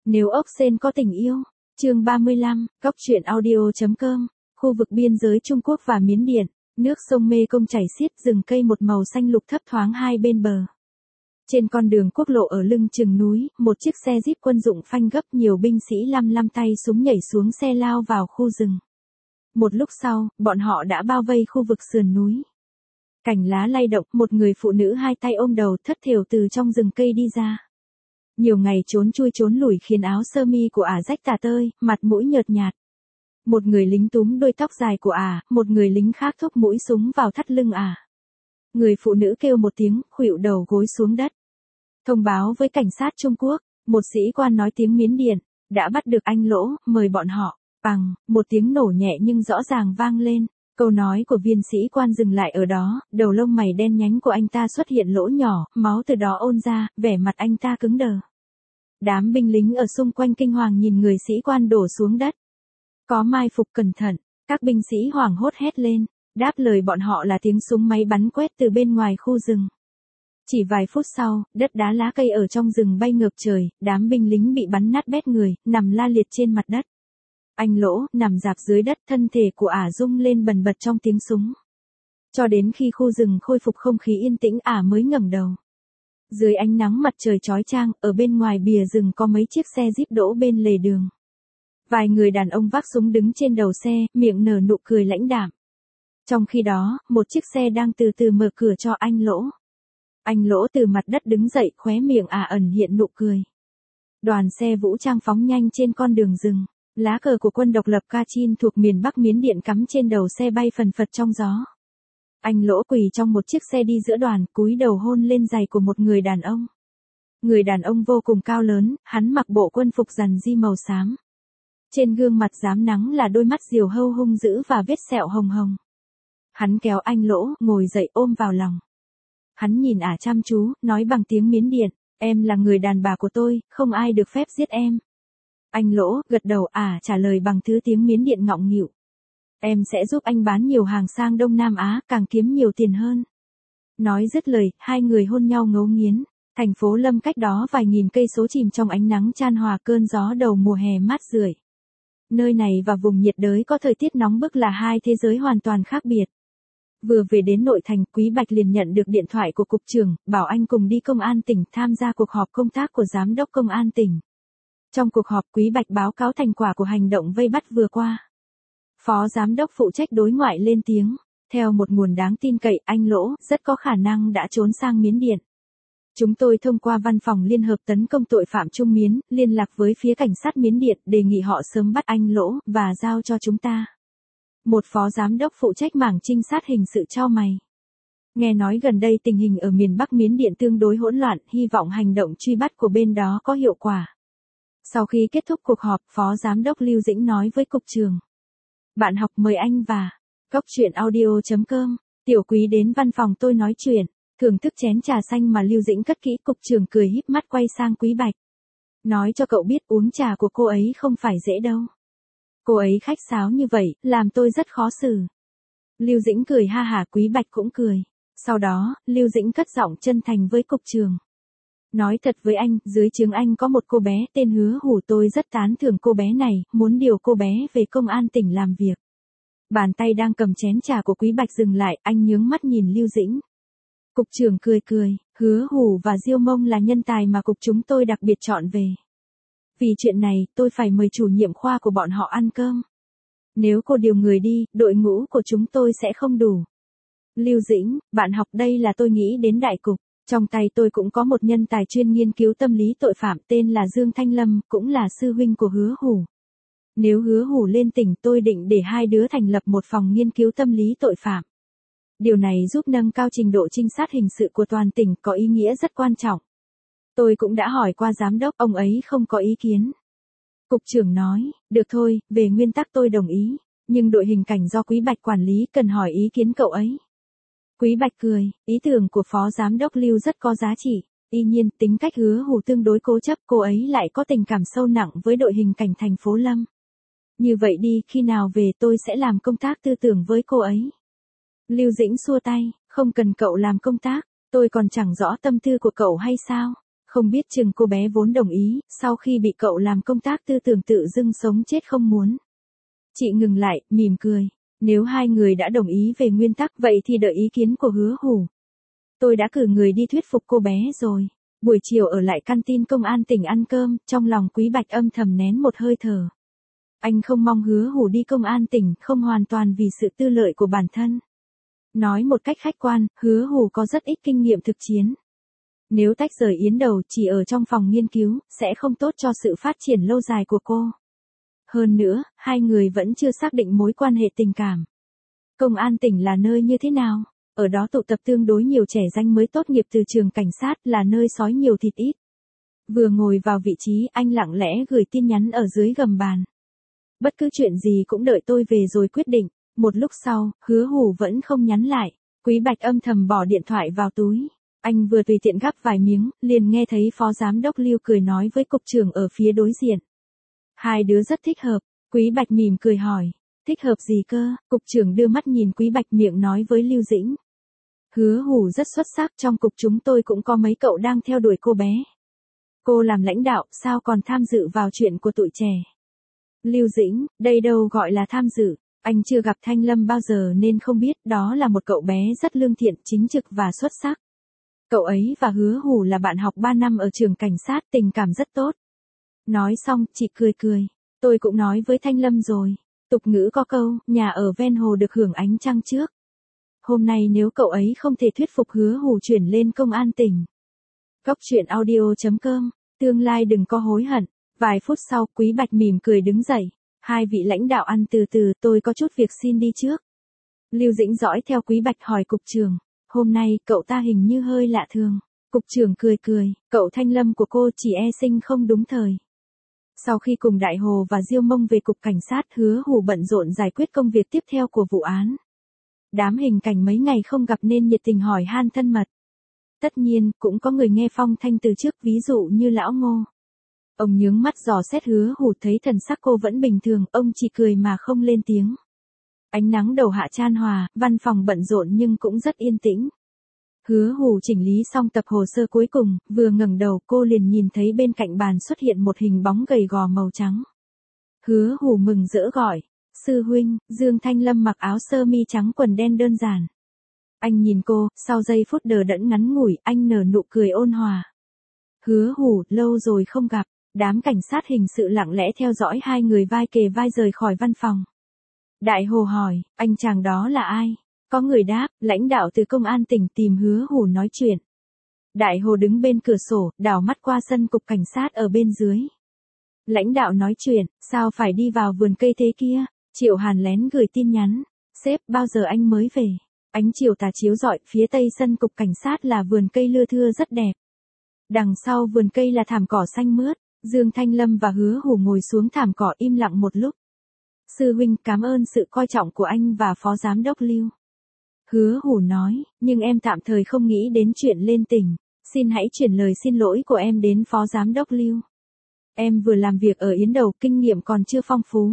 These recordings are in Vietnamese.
Nếu ốc sên có tình yêu. Chương 35, Cóc truyện audio.com. Khu vực biên giới Trung Quốc và Miến Điện, nước sông Mê Công chảy xiết, rừng cây một màu xanh lục thấp thoáng hai bên bờ. Trên con đường quốc lộ ở lưng chừng núi, một chiếc xe jeep quân dụng phanh gấp, nhiều binh sĩ lăm tay súng nhảy xuống xe lao vào khu rừng. Một lúc sau, bọn họ đã bao vây khu vực sườn núi. Cành lá lay động, một người phụ nữ hai tay ôm đầu thất thểu từ trong rừng cây đi ra. Nhiều ngày trốn chui trốn lủi khiến áo sơ mi của ả rách tả tơi, mặt mũi nhợt nhạt. Một người lính túm đuôi tóc dài của ả, một người lính khác thúc mũi súng vào thắt lưng ả. Người phụ nữ kêu một tiếng, khuỵu đầu gối xuống đất. Thông báo với cảnh sát Trung Quốc, một sĩ quan nói tiếng Miến Điện, đã bắt được anh Lỗ, mời bọn họ. Bằng, một tiếng nổ nhẹ nhưng rõ ràng vang lên. Câu nói của viên sĩ quan dừng lại ở đó, đầu lông mày đen nhánh của anh ta xuất hiện lỗ nhỏ, máu từ đó ôn ra, vẻ mặt anh ta cứng đờ. Đám binh lính ở xung quanh kinh hoàng nhìn người sĩ quan đổ xuống đất. Có mai phục cẩn thận, các binh sĩ hoảng hốt hét lên, đáp lời bọn họ là tiếng súng máy bắn quét từ bên ngoài khu rừng. Chỉ vài phút sau, đất đá lá cây ở trong rừng bay ngược trời, đám binh lính bị bắn nát bét người, nằm la liệt trên mặt đất. Anh Lỗ, nằm rạp dưới đất, thân thể của ả rung lên bần bật trong tiếng súng. Cho đến khi khu rừng khôi phục không khí yên tĩnh, ả mới ngẩng đầu. Dưới ánh nắng mặt trời chói chang, ở bên ngoài bìa rừng có mấy chiếc xe jeep đỗ bên lề đường. Vài người đàn ông vác súng đứng trên đầu xe, miệng nở nụ cười lãnh đạm. Trong khi đó, một chiếc xe đang từ từ mở cửa cho anh Lỗ. Anh Lỗ từ mặt đất đứng dậy, khóe miệng ả ẩn hiện nụ cười. Đoàn xe vũ trang phóng nhanh trên con đường rừng. Lá cờ của quân độc lập Kachin thuộc miền Bắc Miến Điện cắm trên đầu xe bay phần phật trong gió. Anh Lỗ quỳ trong một chiếc xe đi giữa đoàn, cúi đầu hôn lên giày của một người đàn ông. Người đàn ông vô cùng cao lớn, hắn mặc bộ quân phục rằn ri màu xám. Trên gương mặt rám nắng là đôi mắt diều hâu hung dữ và vết sẹo hồng hồng. Hắn kéo anh Lỗ, ngồi dậy ôm vào lòng. Hắn nhìn ả chăm chú, nói bằng tiếng Miến Điện, em là người đàn bà của tôi, không ai được phép giết em. Anh Lỗ gật đầu, ả trả lời bằng thứ tiếng Miến Điện ngọng nghịu. Em sẽ giúp anh bán nhiều hàng sang Đông Nam Á, càng kiếm nhiều tiền hơn. Nói dứt lời, hai người hôn nhau ngấu nghiến. Thành phố Lâm cách đó vài nghìn cây số chìm trong ánh nắng chan hòa, cơn gió đầu mùa hè mát rượi. Nơi này và vùng nhiệt đới có thời tiết nóng bức là hai thế giới hoàn toàn khác biệt. Vừa về đến nội thành, Quý Bạch liền nhận được điện thoại của cục trưởng, bảo anh cùng đi công an tỉnh tham gia cuộc họp công tác của giám đốc công an tỉnh. Trong cuộc họp, Quý Bạch báo cáo thành quả của hành động vây bắt vừa qua. Phó giám đốc phụ trách đối ngoại lên tiếng, theo một nguồn đáng tin cậy, anh Lỗ rất có khả năng đã trốn sang Miến Điện. Chúng tôi thông qua văn phòng Liên hợp tấn công tội phạm Trung Miến, liên lạc với phía cảnh sát Miến Điện, đề nghị họ sớm bắt anh Lỗ, và giao cho chúng ta. Một phó giám đốc phụ trách mảng trinh sát hình sự chau mày. Nghe nói gần đây tình hình ở miền Bắc Miến Điện tương đối hỗn loạn, hy vọng hành động truy bắt của bên đó có hiệu quả. Sau khi kết thúc cuộc họp, phó giám đốc Lưu Dĩnh nói với cục trưởng. Bạn học mời anh và Cóc truyện audio.com. Tiểu Quý đến văn phòng tôi nói chuyện. Thưởng thức chén trà xanh mà Lưu Dĩnh cất kỹ, cục trưởng cười híp mắt quay sang Quý Bạch. Nói cho cậu biết uống trà của cô ấy không phải dễ đâu. Cô ấy khách sáo như vậy, làm tôi rất khó xử. Lưu Dĩnh cười ha hả, Quý Bạch cũng cười. Sau đó, Lưu Dĩnh cất giọng chân thành với cục trưởng. Nói thật với anh, dưới trướng anh có một cô bé tên Hứa Hủ, tôi rất tán thưởng cô bé này, muốn điều cô bé về công an tỉnh làm việc. Bàn tay đang cầm chén trà của Quý Bạch dừng lại, anh nhướng mắt nhìn Lưu Dĩnh. Cục trưởng cười, Hứa Hủ và Diêu Mông là nhân tài mà cục chúng tôi đặc biệt chọn về. Vì chuyện này, tôi phải mời chủ nhiệm khoa của bọn họ ăn cơm. Nếu cô điều người đi, đội ngũ của chúng tôi sẽ không đủ. Lưu Dĩnh, bạn học, đây là tôi nghĩ đến đại cục. Trong tay tôi cũng có một nhân tài chuyên nghiên cứu tâm lý tội phạm tên là Dương Thanh Lâm, cũng là sư huynh của Hứa Hủ. Nếu Hứa Hủ lên tỉnh, tôi định để hai đứa thành lập một phòng nghiên cứu tâm lý tội phạm. Điều này giúp nâng cao trình độ trinh sát hình sự của toàn tỉnh, có ý nghĩa rất quan trọng. Tôi cũng đã hỏi qua giám đốc, ông ấy không có ý kiến. Cục trưởng nói, được thôi, về nguyên tắc tôi đồng ý, nhưng đội hình cảnh do Quý Bạch quản lý, cần hỏi ý kiến cậu ấy. Quý Bạch cười, ý tưởng của phó giám đốc Lưu rất có giá trị. Tuy nhiên, tính cách Hứa Hủ tương đối cố chấp, cô ấy lại có tình cảm sâu nặng với đội hình cảnh thành phố Lâm. Như vậy đi, khi nào về tôi sẽ làm công tác tư tưởng với cô ấy. Lưu Dĩnh xua tay, không cần cậu làm công tác, tôi còn chẳng rõ tâm tư của cậu hay sao. Không biết chừng cô bé vốn đồng ý, sau khi bị cậu làm công tác tư tưởng tự dưng sống chết không muốn. Chị ngừng lại, mỉm cười. Nếu hai người đã đồng ý về nguyên tắc vậy thì đợi ý kiến của Hứa Hủ. Tôi đã cử người đi thuyết phục cô bé rồi. Buổi chiều ở lại căn tin công an tỉnh ăn cơm, trong lòng Quý Bạch âm thầm nén một hơi thở. Anh không mong Hứa Hủ đi công an tỉnh, không hoàn toàn vì sự tư lợi của bản thân. Nói một cách khách quan, Hứa Hủ có rất ít kinh nghiệm thực chiến. Nếu tách rời Yến Đầu chỉ ở trong phòng nghiên cứu, sẽ không tốt cho sự phát triển lâu dài của cô. Hơn nữa, hai người vẫn chưa xác định mối quan hệ tình cảm. Công an tỉnh là nơi như thế nào? Ở đó tụ tập tương đối nhiều trẻ danh mới tốt nghiệp từ trường cảnh sát, là nơi sói nhiều thịt ít. Vừa ngồi vào vị trí, anh lặng lẽ gửi tin nhắn ở dưới gầm bàn. Bất cứ chuyện gì cũng đợi tôi về rồi quyết định. Một lúc sau, Hứa Hủ vẫn không nhắn lại. Quý Bạch âm thầm bỏ điện thoại vào túi. Anh vừa tùy tiện gắp vài miếng, liền nghe thấy phó giám đốc Lưu cười nói với cục trưởng ở phía đối diện. Hai đứa rất thích hợp. Quý Bạch mỉm cười hỏi. Thích hợp gì cơ? Cục trưởng đưa mắt nhìn Quý Bạch miệng nói với Lưu Dĩnh. Hứa Hủ rất xuất sắc, trong cục chúng tôi cũng có mấy cậu đang theo đuổi cô bé. Cô làm lãnh đạo, sao còn tham dự vào chuyện của tụi trẻ? Lưu Dĩnh, đây đâu gọi là tham dự, anh chưa gặp Thanh Lâm bao giờ nên không biết, đó là một cậu bé rất lương thiện, chính trực và xuất sắc. Cậu ấy và Hứa Hủ là bạn học 3 năm ở trường cảnh sát, tình cảm rất tốt. Nói xong, chị cười cười. Tôi cũng nói với Thanh Lâm rồi. Tục ngữ có câu, nhà ở ven hồ được hưởng ánh trăng trước. Hôm nay nếu cậu ấy không thể thuyết phục Hứa Hủ chuyển lên công an tỉnh. Cóc truyện audio.com, tương lai đừng có hối hận. Vài phút sau, Quý Bạch mỉm cười đứng dậy. Hai vị lãnh đạo ăn từ từ, tôi có chút việc xin đi trước. Lưu Dĩnh dõi theo Quý Bạch hỏi cục trưởng. Hôm nay, cậu ta hình như hơi lạ thường. Cục trưởng cười cười, cậu Thanh Lâm của cô chỉ e sinh không đúng thời. Sau khi cùng Đại Hồ và Diêu Mông về cục cảnh sát, Hứa Hủ bận rộn giải quyết công việc tiếp theo của vụ án. Đám hình cảnh mấy ngày không gặp nên nhiệt tình hỏi han thân mật. Tất nhiên, cũng có người nghe phong thanh từ trước, ví dụ như lão Ngô. Ông nhướng mắt dò xét Hứa Hủ, thấy thần sắc cô vẫn bình thường, ông chỉ cười mà không lên tiếng. Ánh nắng đầu hạ chan hòa, văn phòng bận rộn nhưng cũng rất yên tĩnh. Hứa Hủ chỉnh lý xong tập hồ sơ cuối cùng, vừa ngẩng đầu cô liền nhìn thấy bên cạnh bàn xuất hiện một hình bóng gầy gò màu trắng. Hứa Hủ mừng rỡ gọi, sư huynh. Dương Thanh Lâm mặc áo sơ mi trắng quần đen đơn giản. Anh nhìn cô, sau giây phút đờ đẫn ngắn ngủi, anh nở nụ cười ôn hòa. Hứa Hủ, lâu rồi không gặp. Đám cảnh sát hình sự lặng lẽ theo dõi hai người vai kề vai rời khỏi văn phòng. Đại Hồ hỏi, anh chàng đó là ai? Có người đáp, lãnh đạo từ công an tỉnh tìm Hứa Hủ nói chuyện. Đại Hồ đứng bên cửa sổ, đảo mắt qua sân cục cảnh sát ở bên dưới. Lãnh đạo nói chuyện, sao phải đi vào vườn cây thế kia? Triệu Hàn lén gửi tin nhắn. Sếp, bao giờ anh mới về? Ánh chiều tà chiếu rọi, phía tây sân cục cảnh sát là vườn cây lưa thưa rất đẹp. Đằng sau vườn cây là thảm cỏ xanh mướt. Dương Thanh Lâm và Hứa Hủ ngồi xuống thảm cỏ im lặng một lúc. Sư huynh, cảm ơn sự coi trọng của anh và phó giám đốc Lưu. Hứa Hủ nói, nhưng em tạm thời không nghĩ đến chuyện lên tỉnh. Xin hãy chuyển lời xin lỗi của em đến phó giám đốc Lưu. Em vừa làm việc ở Yến Đầu, kinh nghiệm còn chưa phong phú.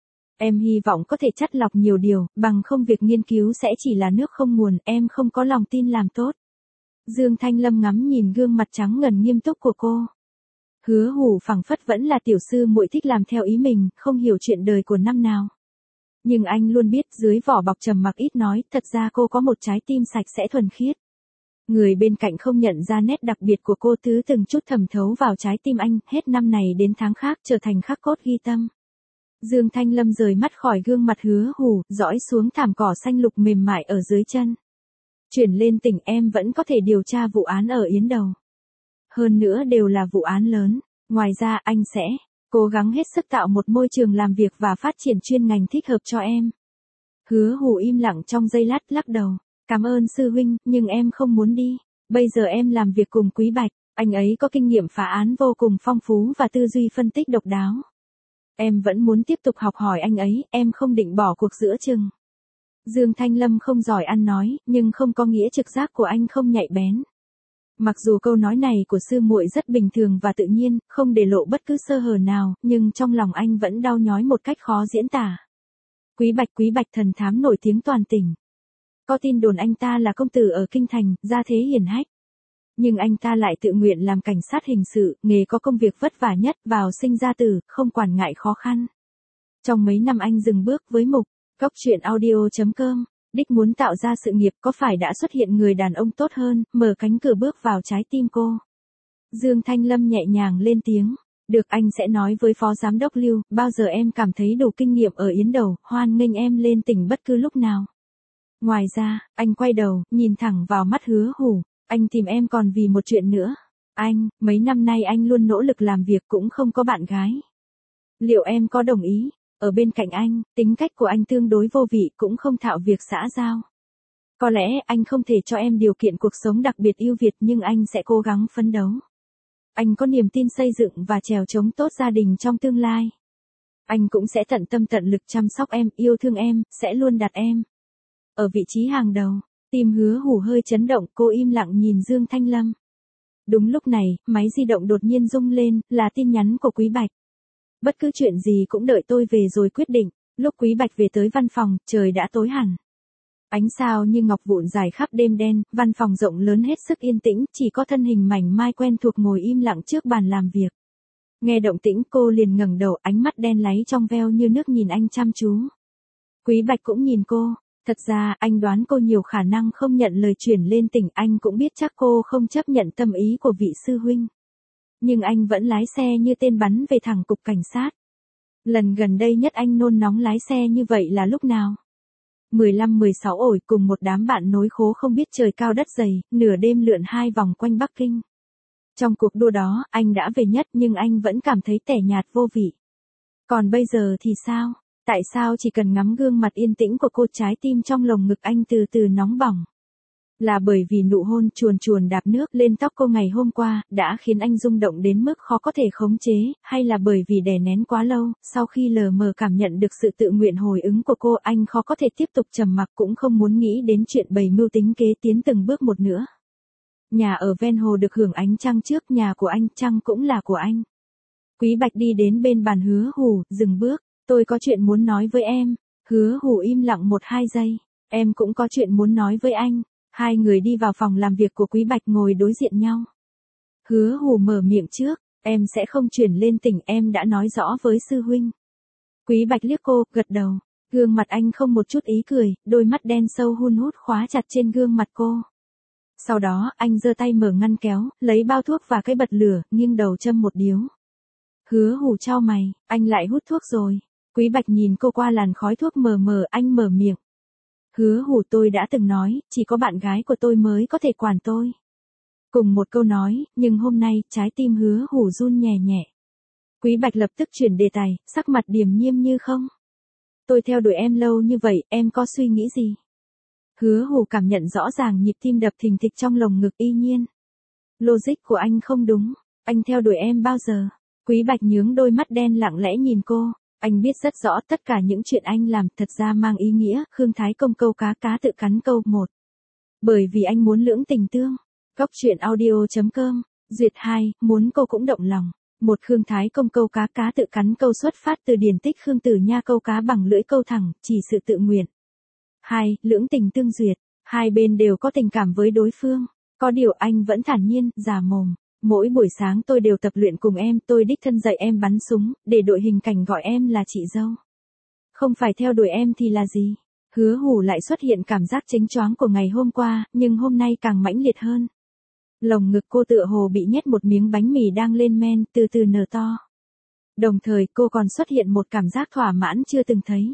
Em hy vọng có thể chắt lọc nhiều điều, bằng không việc nghiên cứu sẽ chỉ là nước không nguồn, em không có lòng tin làm tốt. Dương Thanh Lâm ngắm nhìn gương mặt trắng ngần nghiêm túc của cô. Hứa Hủ phảng phất vẫn là tiểu sư muội thích làm theo ý mình, không hiểu chuyện đời của năm nào. Nhưng anh luôn biết dưới vỏ bọc trầm mặc ít nói, thật ra cô có một trái tim sạch sẽ thuần khiết. Người bên cạnh không nhận ra nét đặc biệt của cô, thứ từng chút thẩm thấu vào trái tim anh, hết năm này đến tháng khác trở thành khắc cốt ghi tâm. Dương Thanh Lâm rời mắt khỏi gương mặt Hứa Hủ, dõi xuống thảm cỏ xanh lục mềm mại ở dưới chân. Chuyển lên tỉnh em vẫn có thể điều tra vụ án ở Yến Đầu. Hơn nữa đều là vụ án lớn. Ngoài ra anh sẽ cố gắng hết sức tạo một môi trường làm việc và phát triển chuyên ngành thích hợp cho em. Hứa Hủ im lặng trong giây lát, lắc đầu. Cảm ơn sư huynh, nhưng em không muốn đi. Bây giờ em làm việc cùng Quý Bạch, anh ấy có kinh nghiệm phá án vô cùng phong phú và tư duy phân tích độc đáo. Em vẫn muốn tiếp tục học hỏi anh ấy, em không định bỏ cuộc giữa chừng. Dương Thanh Lâm không giỏi ăn nói, nhưng không có nghĩa trực giác của anh không nhạy bén. Mặc dù câu nói này của sư muội rất bình thường và tự nhiên, không để lộ bất cứ sơ hở nào, nhưng trong lòng anh vẫn đau nhói một cách khó diễn tả. Quý Bạch thần thám nổi tiếng toàn tỉnh. Có tin đồn anh ta là công tử ở kinh thành, gia thế hiển hách. Nhưng anh ta lại tự nguyện làm cảnh sát hình sự, nghề có công việc vất vả nhất, vào sinh ra tử, không quản ngại khó khăn. Trong mấy năm anh dừng bước với mục, Cóc truyện audio.com, đích muốn tạo ra sự nghiệp, có phải đã xuất hiện người đàn ông tốt hơn, mở cánh cửa bước vào trái tim cô. Dương Thanh Lâm nhẹ nhàng lên tiếng. Được, anh sẽ nói với Phó Giám đốc Lưu, bao giờ em cảm thấy đủ kinh nghiệm ở Yến Đầu, hoan nghênh em lên tỉnh bất cứ lúc nào. Ngoài ra, anh quay đầu, nhìn thẳng vào mắt Hứa Hủ, anh tìm em còn vì một chuyện nữa. Anh, mấy năm nay anh luôn nỗ lực làm việc cũng không có bạn gái. Liệu em có đồng ý? Ở bên cạnh anh, tính cách của anh tương đối vô vị cũng không thạo việc xã giao. Có lẽ anh không thể cho em điều kiện cuộc sống đặc biệt ưu việt nhưng anh sẽ cố gắng phấn đấu. Anh có niềm tin xây dựng và trèo chống tốt gia đình trong tương lai. Anh cũng sẽ tận tâm tận lực chăm sóc em, yêu thương em, sẽ luôn đặt em ở vị trí hàng đầu. Tim Hứa Hủ hơi chấn động, cô im lặng nhìn Dương Thanh Lâm. Đúng lúc này, máy di động đột nhiên rung lên, là tin nhắn của Quý Bạch. Bất cứ chuyện gì cũng đợi tôi về rồi quyết định. Lúc Quý Bạch về tới văn phòng, trời đã tối hẳn. Ánh sao như ngọc vụn dài khắp đêm đen, văn phòng rộng lớn hết sức yên tĩnh, chỉ có thân hình mảnh mai quen thuộc ngồi im lặng trước bàn làm việc. Nghe động tĩnh cô liền ngẩng đầu, ánh mắt đen láy trong veo như nước nhìn anh chăm chú. Quý Bạch cũng nhìn cô. Thật ra, anh đoán cô nhiều khả năng không nhận lời chuyển lên tỉnh, anh cũng biết chắc cô không chấp nhận tâm ý của vị sư huynh. Nhưng anh vẫn lái xe như tên bắn về thẳng cục cảnh sát. Lần gần đây nhất anh nôn nóng lái xe như vậy là lúc nào? 15-16 ổi cùng một đám bạn nối khố không biết trời cao đất dày, nửa đêm lượn 2 vòng quanh Bắc Kinh. Trong cuộc đua đó, anh đã về nhất nhưng anh vẫn cảm thấy tẻ nhạt vô vị. Còn bây giờ thì sao? Tại sao chỉ cần ngắm gương mặt yên tĩnh của cô, trái tim trong lồng ngực anh từ từ nóng bỏng? Là bởi vì nụ hôn chuồn chuồn đạp nước lên tóc cô ngày hôm qua, đã khiến anh rung động đến mức khó có thể khống chế, hay là bởi vì đè nén quá lâu, sau khi lờ mờ cảm nhận được sự tự nguyện hồi ứng của cô, anh khó có thể tiếp tục trầm mặc cũng không muốn nghĩ đến chuyện bày mưu tính kế tiến từng bước một nữa. Nhà ở ven hồ được hưởng ánh trăng trước, nhà của anh, trăng cũng là của anh. Quý Bạch đi đến bên bàn Hứa Hủ, dừng bước, tôi có chuyện muốn nói với em. Hứa Hủ im lặng 1-2 giây, em cũng có chuyện muốn nói với anh. Hai người đi vào phòng làm việc của Quý Bạch ngồi đối diện nhau. Hứa Hủ mở miệng trước, em sẽ không chuyển lên tỉnh, em đã nói rõ với sư huynh. Quý Bạch liếc cô, gật đầu, gương mặt anh không một chút ý cười, đôi mắt đen sâu hun hút khóa chặt trên gương mặt cô. Sau đó, anh giơ tay mở ngăn kéo, lấy bao thuốc và cái bật lửa, nghiêng đầu châm một điếu. Hứa Hủ chau mày, anh lại hút thuốc rồi. Quý Bạch nhìn cô qua làn khói thuốc mờ mờ, anh mở miệng. Hứa Hủ, tôi đã từng nói, chỉ có bạn gái của tôi mới có thể quản tôi. Cùng một câu nói, nhưng hôm nay, trái tim Hứa Hủ run nhẹ nhẹ. Quý Bạch lập tức chuyển đề tài, sắc mặt điềm nhiên như không. Tôi theo đuổi em lâu như vậy, em có suy nghĩ gì? Hứa Hủ cảm nhận rõ ràng nhịp tim đập thình thịch trong lồng ngực, y nhiên. Logic của anh không đúng, anh theo đuổi em bao giờ? Quý Bạch nhướng đôi mắt đen lặng lẽ nhìn cô. Anh biết rất rõ tất cả những chuyện anh làm thật ra mang ý nghĩa, Khương Thái Công câu cá cá tự cắn câu 1. Bởi vì anh muốn lưỡng tình tương. Cóc truyện audio.com, duyệt 2, muốn cô cũng động lòng. Một Khương Thái Công câu cá cá tự cắn câu xuất phát từ điển tích Khương Tử Nha câu cá bằng lưỡi câu thẳng, chỉ sự tự nguyện. 2. Lưỡng tình tương duyệt, hai bên đều có tình cảm với đối phương. Có điều anh vẫn thản nhiên, già mồm. Mỗi buổi sáng tôi đều tập luyện cùng em, tôi đích thân dạy em bắn súng, để đội hình cảnh gọi em là chị dâu. Không phải theo đuổi em thì là gì? Hứa Hủ lại xuất hiện cảm giác chênh choáng của ngày hôm qua, nhưng hôm nay càng mãnh liệt hơn. Lồng ngực cô tựa hồ bị nhét một miếng bánh mì đang lên men, từ từ nở to. Đồng thời cô còn xuất hiện một cảm giác thỏa mãn chưa từng thấy.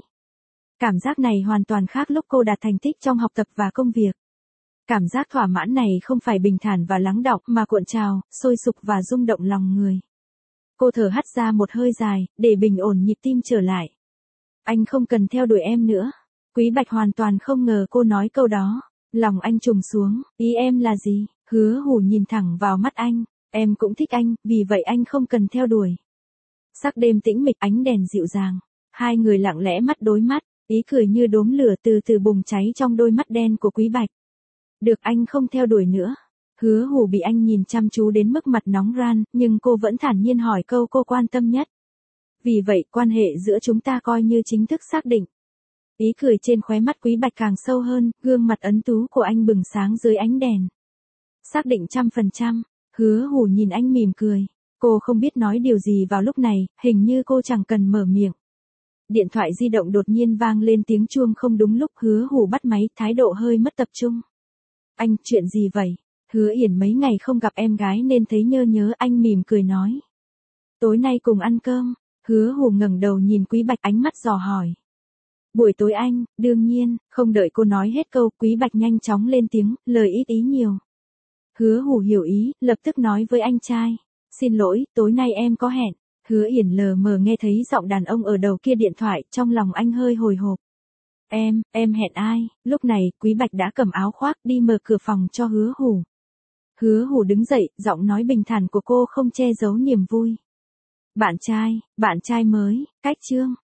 Cảm giác này hoàn toàn khác lúc cô đạt thành tích trong học tập và công việc. Cảm giác thỏa mãn này không phải bình thản và lắng đọng mà cuộn trào, sôi sục và rung động lòng người. Cô thở hắt ra một hơi dài, để bình ổn nhịp tim trở lại. Anh không cần theo đuổi em nữa. Quý Bạch hoàn toàn không ngờ cô nói câu đó. Lòng anh trùng xuống, ý em là gì? Hứa Hủ nhìn thẳng vào mắt anh. Em cũng thích anh, vì vậy anh không cần theo đuổi. Sắc đêm tĩnh mịch, ánh đèn dịu dàng. Hai người lặng lẽ mắt đối mắt, ý cười như đốm lửa từ từ bùng cháy trong đôi mắt đen của Quý Bạch. Được, anh không theo đuổi nữa. Hứa Hủ bị anh nhìn chăm chú đến mức mặt nóng ran, nhưng cô vẫn thản nhiên hỏi câu cô quan tâm nhất. Vì vậy, quan hệ giữa chúng ta coi như chính thức xác định. Ý cười trên khóe mắt Quý Bạch càng sâu hơn, gương mặt ấn tú của anh bừng sáng dưới ánh đèn. Xác định 100%. Hứa Hủ nhìn anh mỉm cười. Cô không biết nói điều gì vào lúc này, hình như cô chẳng cần mở miệng. Điện thoại di động đột nhiên vang lên tiếng chuông không đúng lúc, Hứa Hủ bắt máy, thái độ hơi mất tập trung. Anh, chuyện gì vậy? Hứa Yển mấy ngày không gặp em gái nên thấy nhớ, anh mỉm cười nói. Tối nay cùng ăn cơm. Hứa Hủ ngẩng đầu nhìn Quý Bạch, ánh mắt dò hỏi. Buổi tối anh, đương nhiên. Không đợi cô nói hết câu, Quý Bạch nhanh chóng lên tiếng, lời ít ý nhiều. Hứa Hủ hiểu ý, lập tức nói với anh trai. Xin lỗi, tối nay em có hẹn. Hứa Yển lờ mờ nghe thấy giọng đàn ông ở đầu kia điện thoại, trong lòng anh hơi hồi hộp. Em hẹn ai? Lúc này, Quý Bạch đã cầm áo khoác đi mở cửa phòng cho Hứa Hủ. Hứa Hủ đứng dậy, giọng nói bình thản của cô không che giấu niềm vui. Bạn trai mới, cách chương.